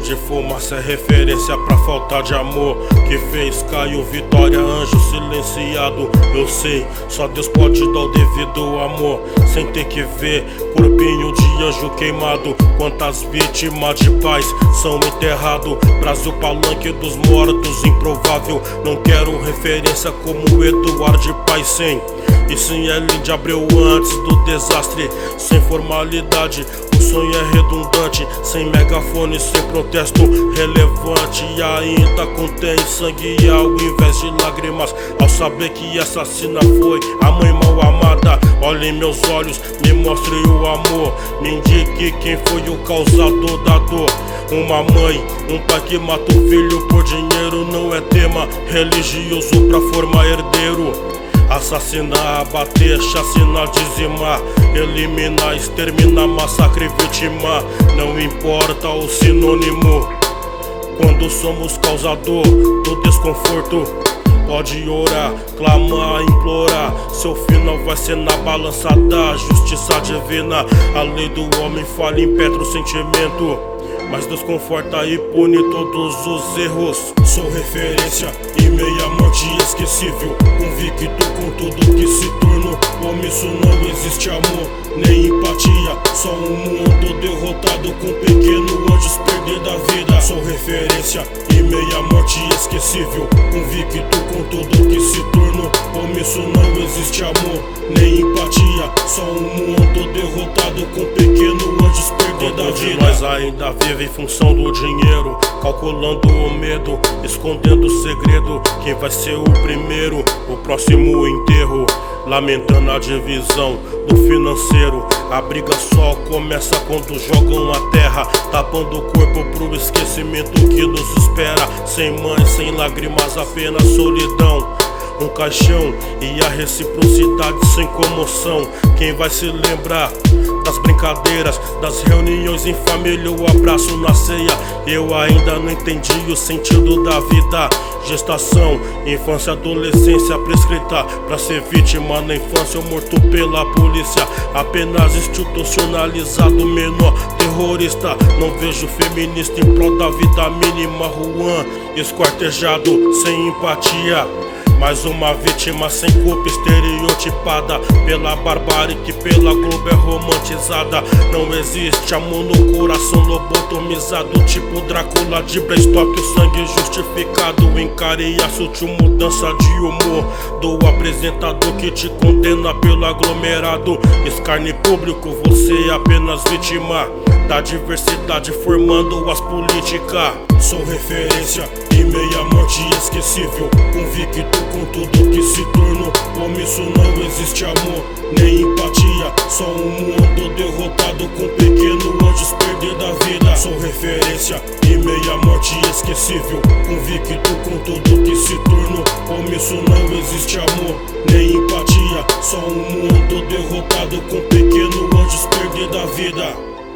de fumaça é referência pra falta de amor que fez Caio Vitória, anjo silenciado. Eu sei, só Deus pode dar o devido amor sem ter que ver corpinho de anjo queimado. Quantas vítimas de paz são enterrado? Brasil palanque dos mortos, improvável. Não quero referência como Eduardo Paisem, e sim Hélin de Abreu antes do desastre. Sem formalidade, o sonho é redundante. Sem megafone, sem protesto relevante. E ainda contém sangue ao invés de lágrimas, ao saber que assassina foi a mãe mal amada. Olhe em meus olhos, me mostre o amor, me indique quem foi o causador da dor. Uma mãe, um pai que mata o filho por dinheiro não é tema religioso pra formar herdeiro. Assassinar, abater, chacinar, dizimar, eliminar, exterminar, massacre, vitimar. Não importa o sinônimo, quando somos causador do desconforto. Pode orar, clamar, implorar, seu final vai ser na balança da justiça divina. A lei do homem falha, impetra o sentimento, mas Deus conforta e pune todos os erros. Sou referência e meia morte esquecível, convicto com tudo que se tornou omisso. Não existe amor, nem empatia, só um mundo derrotado com pequeno anjos perder da vida. Sou referência e meia morte esquecível, convicto com tudo que se tornou omisso. Não existe amor, nem empatia, só um mundo derrotado com pequeno anjos perder da vida. Nós ainda vive em função do dinheiro, calculando o medo, escondendo o segredo. Quem vai ser o primeiro, o próximo enterro, lamentando a divisão do financeiro. A briga só começa quando jogam a terra, tapando o corpo pro esquecimento que nos espera. Sem mãe, sem lágrimas, apenas solidão, um caixão e a reciprocidade sem comoção. Quem vai se lembrar das brincadeiras, das reuniões em família, o abraço na ceia? Eu ainda não entendi o sentido da vida. Gestação, infância, adolescência prescrita pra ser vítima na infância ou morto pela polícia. Apenas institucionalizado, menor terrorista. Não vejo feminista em prol da vida mínima. Juan, esquartejado, sem empatia. Mais uma vítima sem culpa, estereotipada pela barbárie que pela Globo é romantizada. Não existe amor no coração lobotomizado, tipo Drácula de Bram Stoker, o sangue justificado. Encare a sutil mudança de humor do apresentador que te condena pelo aglomerado. Escarne público, você é apenas vítima da diversidade formando as políticas. Sou referência e meia morte esquecível, convicto com tudo que se tornou omisso. Não existe amor, nem empatia, só um mundo derrotado com pequeno anjos perder da vida. Sou referência e meia morte esquecível, convicto com tudo que se tornou omisso. Não existe amor, nem empatia, só um mundo derrotado com pequeno anjos perder da vida.